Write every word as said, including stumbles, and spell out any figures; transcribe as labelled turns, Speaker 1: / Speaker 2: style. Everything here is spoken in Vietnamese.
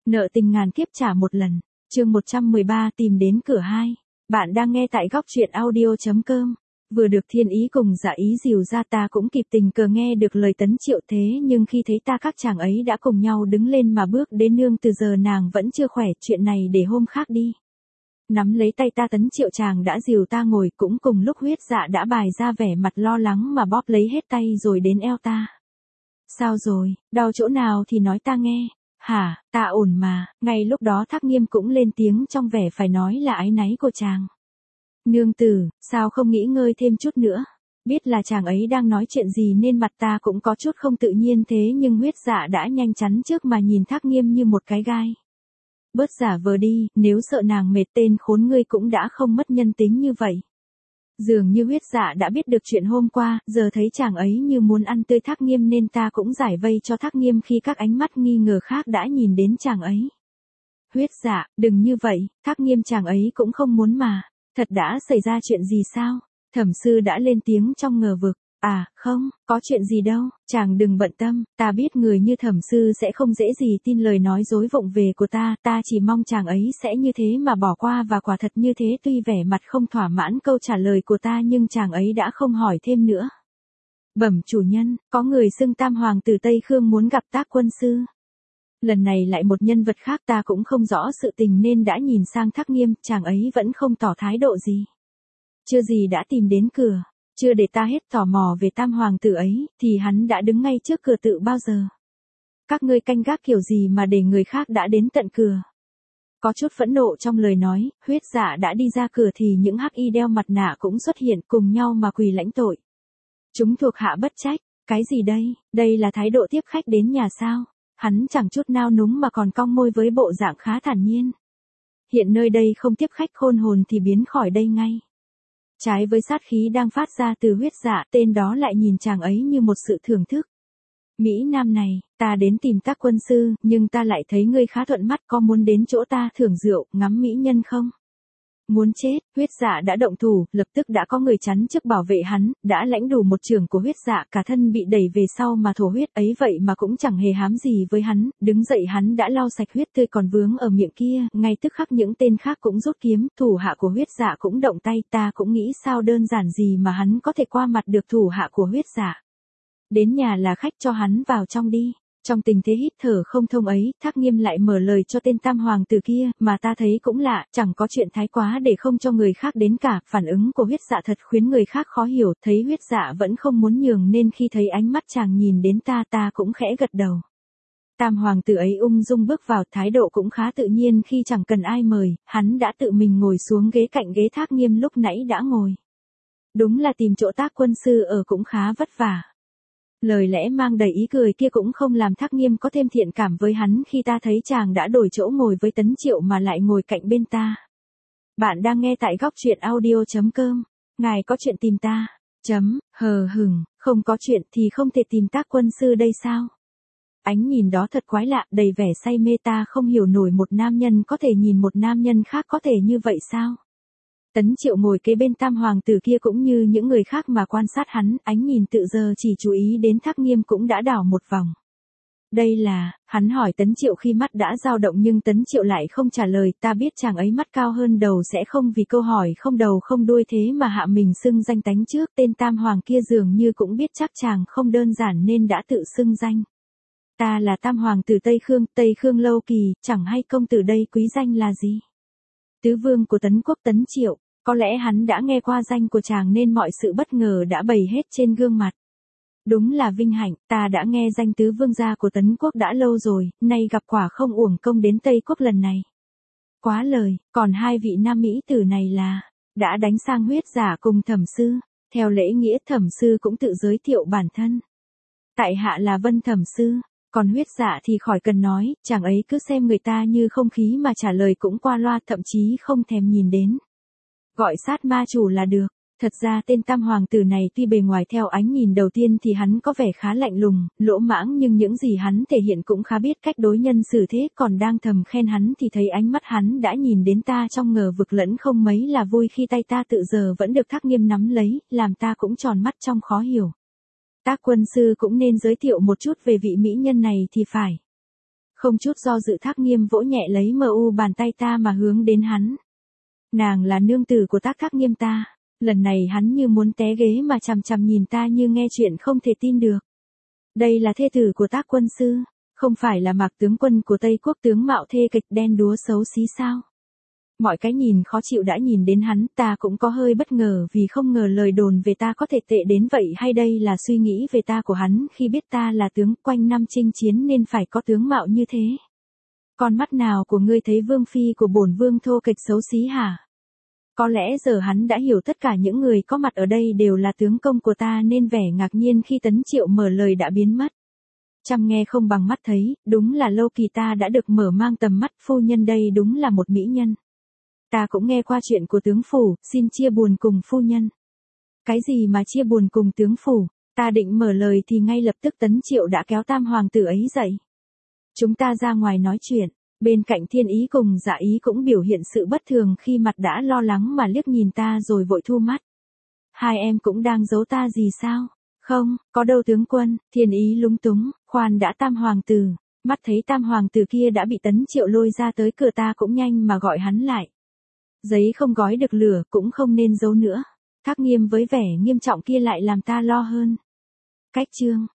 Speaker 1: Nợ tình ngàn kiếp trả một lần. Chương một trăm mười ba tìm đến cửa hai. Bạn đang nghe tại góc truyện audio chấm com. Vừa được thiên ý cùng dạ ý dìu ra ta cũng kịp tình cờ nghe được lời Tấn Triệu thế nhưng khi thấy ta các chàng ấy đã cùng nhau đứng lên mà bước đến nương từ giờ nàng vẫn chưa khỏe, chuyện này để hôm khác đi. Nắm lấy tay ta Tấn Triệu chàng đã dìu ta ngồi, cũng cùng lúc Huyết Dạ đã bài ra vẻ mặt lo lắng mà bóp lấy hết tay rồi đến eo ta. Sao rồi, đau chỗ nào thì nói ta nghe. Hả, ta ổn mà. Ngay lúc đó Thác Nghiêm cũng lên tiếng trong vẻ phải nói là áy náy của chàng. Nương tử, sao không nghỉ ngơi thêm chút nữa? Biết là chàng ấy đang nói chuyện gì nên mặt ta cũng có chút không tự nhiên thế nhưng Huyết Dạ đã nhanh chắn trước mà nhìn Thác Nghiêm như một cái gai. Bớt giả vờ đi, nếu sợ nàng mệt tên khốn ngươi cũng đã không mất nhân tính như vậy. Dường như Huyết Dạ đã biết được chuyện hôm qua, giờ thấy chàng ấy như muốn ăn tươi Thác Nghiêm nên ta cũng giải vây cho Thác Nghiêm khi các ánh mắt nghi ngờ khác đã nhìn đến chàng ấy. Huyết Dạ, đừng như vậy, Thác Nghiêm chàng ấy cũng không muốn mà. Thật đã xảy ra chuyện gì sao? Thẩm sư đã lên tiếng trong ngờ vực. À, không, có chuyện gì đâu, chàng đừng bận tâm, ta biết người như thẩm sư sẽ không dễ gì tin lời nói dối vụng về của ta, ta chỉ mong chàng ấy sẽ như thế mà bỏ qua và quả thật như thế. Tuy vẻ mặt không thỏa mãn câu trả lời của ta nhưng chàng ấy đã không hỏi thêm nữa. Bẩm chủ nhân, có người xưng Tam Hoàng tử Tây Khương muốn gặp Tác quân sư. Lần này lại một nhân vật khác, ta cũng không rõ sự tình nên đã nhìn sang Thác Nghiêm, chàng ấy vẫn không tỏ thái độ gì. Chưa gì đã tìm đến cửa. Chưa để ta hết tò mò về Tam Hoàng tử ấy, thì hắn đã đứng ngay trước cửa tự bao giờ. Các ngươi canh gác kiểu gì mà để người khác đã đến tận cửa. Có chút phẫn nộ trong lời nói, Huyết Dạ đã đi ra cửa thì những hắc y đeo mặt nạ cũng xuất hiện cùng nhau mà quỳ lãnh tội. Chúng thuộc hạ bất trách, cái gì đây, đây là thái độ tiếp khách đến nhà sao? Hắn chẳng chút nao núng mà còn cong môi với bộ dạng khá thản nhiên. Hiện nơi đây không tiếp khách khôn hồn thì biến khỏi đây ngay. Trái với sát khí đang phát ra từ Huyết Dạ, tên đó lại nhìn chàng ấy như một sự thưởng thức. Mỹ Nam này, ta đến tìm Tác quân sư, nhưng ta lại thấy ngươi khá thuận mắt, có muốn đến chỗ ta thưởng rượu, ngắm mỹ nhân không? Muốn chết, Huyết Dạ đã động thủ, lập tức đã có người chắn trước bảo vệ hắn, đã lãnh đủ một chưởng của Huyết Dạ, cả thân bị đẩy về sau mà thổ huyết ấy vậy mà cũng chẳng hề hám gì với hắn, đứng dậy hắn đã lau sạch huyết tươi còn vướng ở miệng kia, ngay tức khắc những tên khác cũng rút kiếm, thủ hạ của Huyết Dạ cũng động tay, ta cũng nghĩ sao đơn giản gì mà hắn có thể qua mặt được thủ hạ của Huyết Dạ. Đến nhà là khách, cho hắn vào trong đi. Trong tình thế hít thở không thông ấy, Thác Nghiêm lại mở lời cho tên Tam Hoàng tử kia, mà ta thấy cũng lạ, chẳng có chuyện thái quá để không cho người khác đến cả. Phản ứng của Huyết Dạ thật khiến người khác khó hiểu, thấy Huyết Dạ vẫn không muốn nhường nên khi thấy ánh mắt chàng nhìn đến ta ta cũng khẽ gật đầu. Tam Hoàng tử ấy ung dung bước vào, thái độ cũng khá tự nhiên khi chẳng cần ai mời, hắn đã tự mình ngồi xuống ghế cạnh ghế Thác Nghiêm lúc nãy đã ngồi. Đúng là tìm chỗ Tác quân sư ở cũng khá vất vả. Lời lẽ mang đầy ý cười kia cũng không làm Thác Nghiêm có thêm thiện cảm với hắn khi ta thấy chàng đã đổi chỗ ngồi với Tấn Triệu mà lại ngồi cạnh bên ta. Bạn đang nghe tại góc truyện audio chấm com. Ngài có chuyện tìm ta. Chấm, hờ hừng, không có chuyện thì không thể tìm Tác quân sư đây sao? Ánh nhìn đó thật quái lạ, đầy vẻ say mê, ta không hiểu nổi một nam nhân có thể nhìn một nam nhân khác có thể như vậy sao? Tấn Triệu ngồi kế bên Tam Hoàng tử kia cũng như những người khác mà quan sát hắn, ánh nhìn tự giờ chỉ chú ý đến Thác Nghiêm cũng đã đảo một vòng. Đây là, hắn hỏi Tấn Triệu khi mắt đã dao động nhưng Tấn Triệu lại không trả lời, ta biết chàng ấy mắt cao hơn đầu sẽ không vì câu hỏi không đầu không đuôi thế mà hạ mình xưng danh tánh trước, tên Tam Hoàng kia dường như cũng biết chắc chàng không đơn giản nên đã tự xưng danh. Ta là Tam Hoàng tử Tây Khương, Tây Khương Lâu Kỳ, chẳng hay công tử đây quý danh là gì? Tứ vương của Tấn quốc Tấn Triệu. Có lẽ hắn đã nghe qua danh của chàng nên mọi sự bất ngờ đã bày hết trên gương mặt. Đúng là vinh hạnh, ta đã nghe danh tứ vương gia của Tấn quốc đã lâu rồi, nay gặp quả không uổng công đến Tây quốc lần này. Quá lời, còn hai vị nam mỹ tử này là, đã đánh sang Huyết Dạ cùng Thẩm sư. Theo lễ nghĩa Thẩm sư cũng tự giới thiệu bản thân. Tại hạ là Vân Thẩm sư. Còn Huyết Dạ thì khỏi cần nói, chàng ấy cứ xem người ta như không khí mà trả lời cũng qua loa, thậm chí không thèm nhìn đến. Gọi sát ma chủ là được. Thật ra tên Tam Hoàng tử này tuy bề ngoài theo ánh nhìn đầu tiên thì hắn có vẻ khá lạnh lùng, lỗ mãng nhưng những gì hắn thể hiện cũng khá biết cách đối nhân xử thế, còn đang thầm khen hắn thì thấy ánh mắt hắn đã nhìn đến ta trong ngờ vực lẫn không mấy là vui khi tay ta tự giờ vẫn được Thác Nghiêm nắm lấy, làm ta cũng tròn mắt trong khó hiểu. Tác quân sư cũng nên giới thiệu một chút về vị mỹ nhân này thì phải. Không chút do dự Thác Nghiêm vỗ nhẹ lấy mờ u bàn tay ta mà hướng đến hắn. Nàng là nương tử của Tác Thác Nghiêm ta. Lần này hắn như muốn té ghế mà chằm chằm nhìn ta như nghe chuyện không thể tin được. Đây là thê tử của Tác quân sư, không phải là Mạc tướng quân của Tây Quốc tướng mạo thê kịch đen đúa xấu xí sao? Mọi cái nhìn khó chịu đã nhìn đến hắn, ta cũng có hơi bất ngờ vì không ngờ lời đồn về ta có thể tệ đến vậy, hay đây là suy nghĩ về ta của hắn khi biết ta là tướng quanh năm chinh chiến nên phải có tướng mạo như thế. Con mắt nào của ngươi thấy vương phi của bổn vương thô kịch xấu xí hả? Có lẽ giờ hắn đã hiểu tất cả những người có mặt ở đây đều là tướng công của ta nên vẻ ngạc nhiên khi Tấn Triệu mở lời đã biến mất. Chăm nghe không bằng mắt thấy, đúng là lâu kỳ ta đã được mở mang tầm mắt, phu nhân đây đúng là một mỹ nhân. Ta cũng nghe qua chuyện của tướng phủ, xin chia buồn cùng phu nhân. Cái gì mà chia buồn cùng tướng phủ? Ta định mở lời thì ngay lập tức Tấn Triệu đã kéo tam hoàng tử ấy dậy. Chúng ta ra ngoài nói chuyện. Bên cạnh Thiên Ý cùng Dạ Ý cũng biểu hiện sự bất thường khi mặt đã lo lắng mà liếc nhìn ta rồi vội thu mắt. Hai em cũng đang giấu ta gì sao? Không, có đâu tướng quân. Thiên Ý lúng túng, khoan đã tam hoàng tử. Mắt thấy tam hoàng tử kia đã bị Tấn Triệu lôi ra tới cửa, ta cũng nhanh mà gọi hắn lại. Giấy không gói được lửa cũng không nên giấu nữa. Thác Nghiêm với vẻ nghiêm trọng kia lại làm ta lo hơn. Cách chương